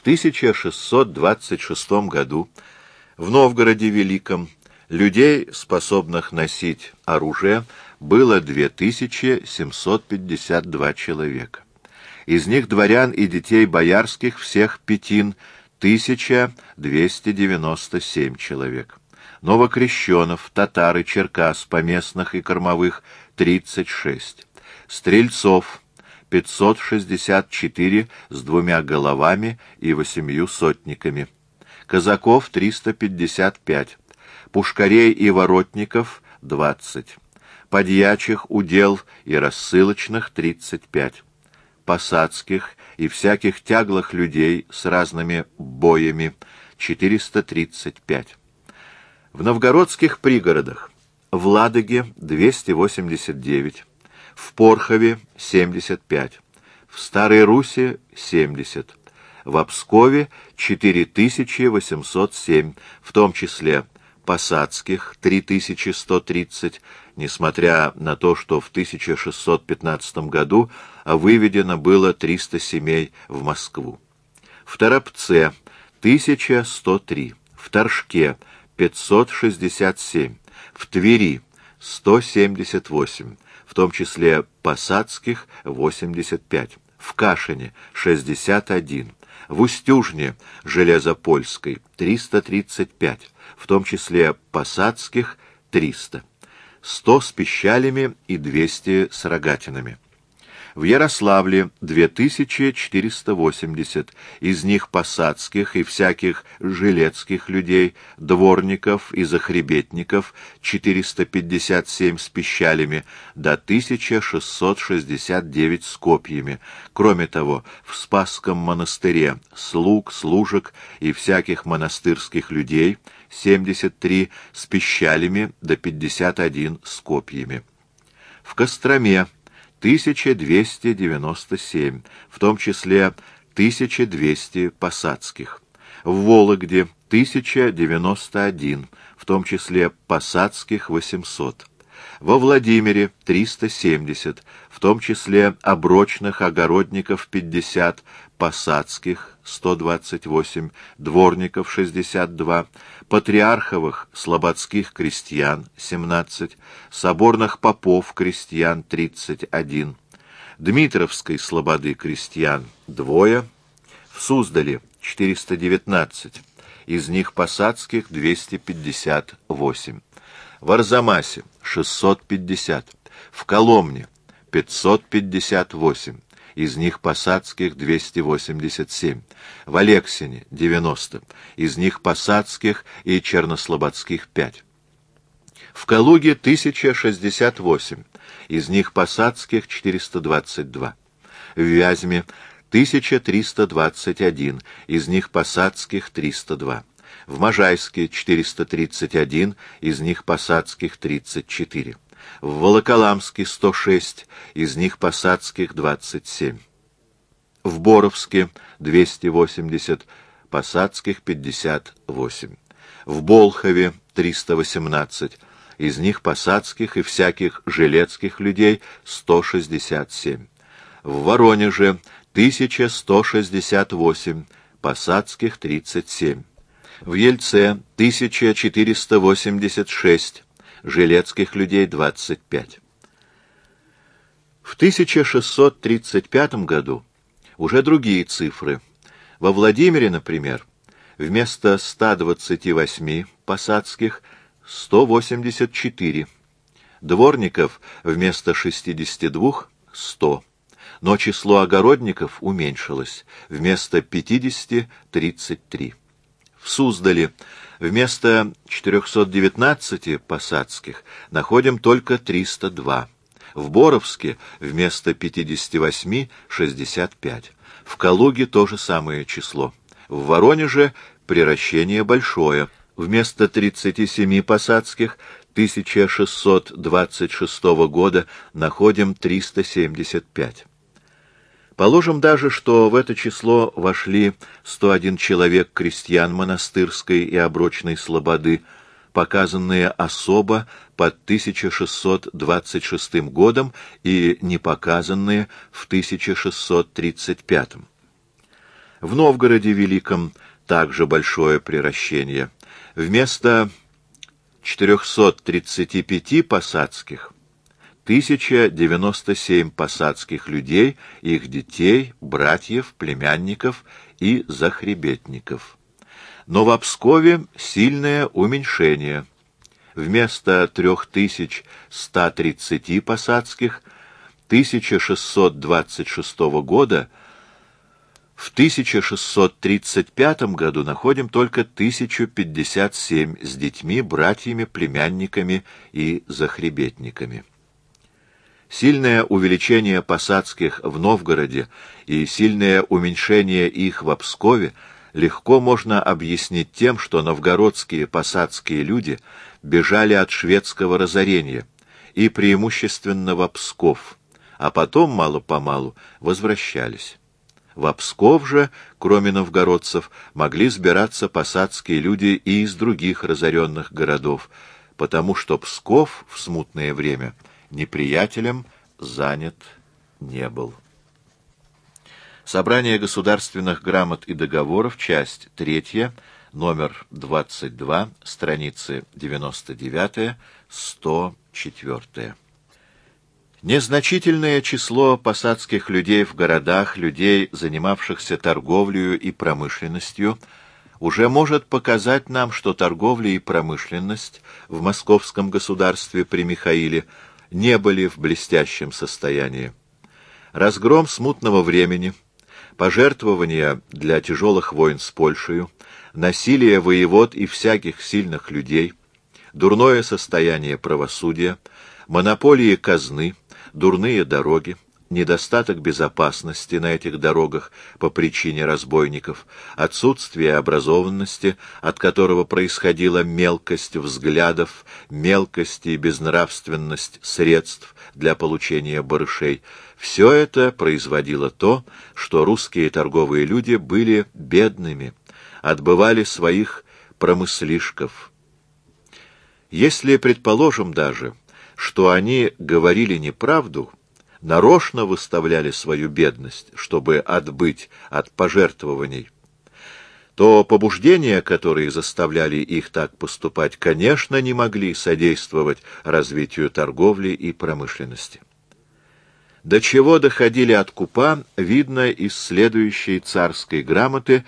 1626 году в Новгороде Великом людей, способных носить оружие, было 2752 человека. Из них дворян и детей боярских всех пятин 1297 человек. Новокрещенов, татар и черкас, поместных и кормовых 36. Стрельцов 564 с 2 головами и 8 сотниками. Казаков 355. Пушкарей и воротников 20. Подьячих, удел и рассылочных 35. Посадских и всяких тяглых людей с разными боями 435. В новгородских пригородах в Ладоге 289, в Порхове 75, в Старой Руси 70, в Пскове 4807, в том числе посадских 3130, несмотря на то, что в 1615 году выведено было 300 семей в Москву. В Торопце 1103, в Торжке 567, в Твери 178, в том числе посадских 85, в Кашине 61, в Устюжне Железопольской 335, в том числе посадских 300, 100 с пищалями и 200 с рогатинами. В Ярославле 2480, из них посадских и всяких жилецких людей, дворников и захребетников 457 с пищалями, до 1669 с копьями. Кроме того, в Спасском монастыре слуг, служек и всяких монастырских людей 73 с пищалями, до 51 с копьями. В Костроме 1297, в том числе 1200 посадских. В Вологде 1091, в том числе посадских 800. Во Владимире 370, в том числе оброчных огородников 50, посадских 128, дворников 62, патриарховых слободских крестьян 17, соборных попов крестьян 31, Дмитровской слободы крестьян 2, в Суздале 419, из них посадских 258, в Арзамасе 650, в Коломне 558, из них посадских 287, в Алексине 90, из них посадских и чернослободских 5, в Калуге 1068, из них посадских 422, в Вязьме 1321, из них посадских 302, в Можайске 431, из них посадских 34, в Волоколамске 106, из них посадских 27, в Боровске 280, посадских 58, в Болхове 318, из них посадских и всяких жилецких людей 167, в Воронеже 1168, посадских 37, в Ельце 1486, жилецких людей 25. В 1635 году уже другие цифры. Во Владимире, например, вместо 128 посадских 184, дворников вместо 62 100, но число огородников уменьшилось, вместо 50 33. В Суздале вместо 419 посадских находим только 302. В Боровске вместо 58 65. В Калуге то же самое число. В Воронеже приращение большое. Вместо 37 посадских 1626 года находим 375. Положим даже, что в это число вошли 101 человек крестьян монастырской и оброчной слободы, показанные особо под 1626 годом и не показанные в 1635. В Новгороде Великом также большое приращение. Вместо 435 посадских 1097 посадских людей, их детей, братьев, племянников и захребетников. Но в Пскове сильное уменьшение. Вместо 3130 посадских 1626 года в 1635 году находим только 1057 с детьми, братьями, племянниками и захребетниками. Сильное увеличение посадских в Новгороде и сильное уменьшение их в Пскове легко можно объяснить тем, что новгородские посадские люди бежали от шведского разорения и преимущественно в Псков, а потом мало-помалу возвращались. В Псков же, кроме новгородцев, могли сбираться посадские люди и из других разоренных городов, потому что Псков в смутное время неприятелем занят не был. Собрание государственных грамот и договоров, часть 3, номер 22, страницы 99-104. Незначительное число посадских людей в городах, людей, занимавшихся торговлею и промышленностью, уже может показать нам, что торговля и промышленность в московском государстве при Михаиле не были в блестящем состоянии. Разгром смутного времени, пожертвования для тяжелых войн с Польшей, насилие воевод и всяких сильных людей, дурное состояние правосудия, монополии казны, дурные дороги, недостаток безопасности на этих дорогах по причине разбойников, отсутствие образованности, от которого происходила мелкость взглядов, мелкость и безнравственность средств для получения барышей, все это производило то, что русские торговые люди были бедными, отбывали своих промыслишков. Если предположим даже, что они говорили неправду, нарочно выставляли свою бедность, чтобы отбыть от пожертвований, то побуждения, которые заставляли их так поступать, конечно, не могли содействовать развитию торговли и промышленности. До чего доходили откупа, видно из следующей царской грамоты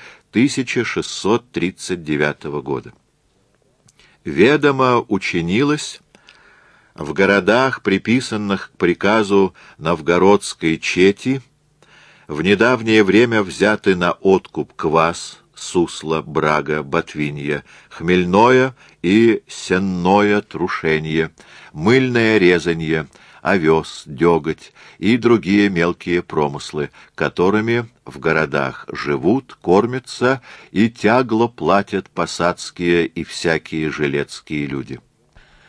1639 года. «Ведомо учинилось в городах, приписанных к приказу новгородской чети, в недавнее время взяты на откуп квас, сусло, брага, ботвинье, хмельное и сенное трушенье, мыльное резанье, овес, деготь и другие мелкие промыслы, которыми в городах живут, кормятся и тягло платят посадские и всякие жилецкие люди.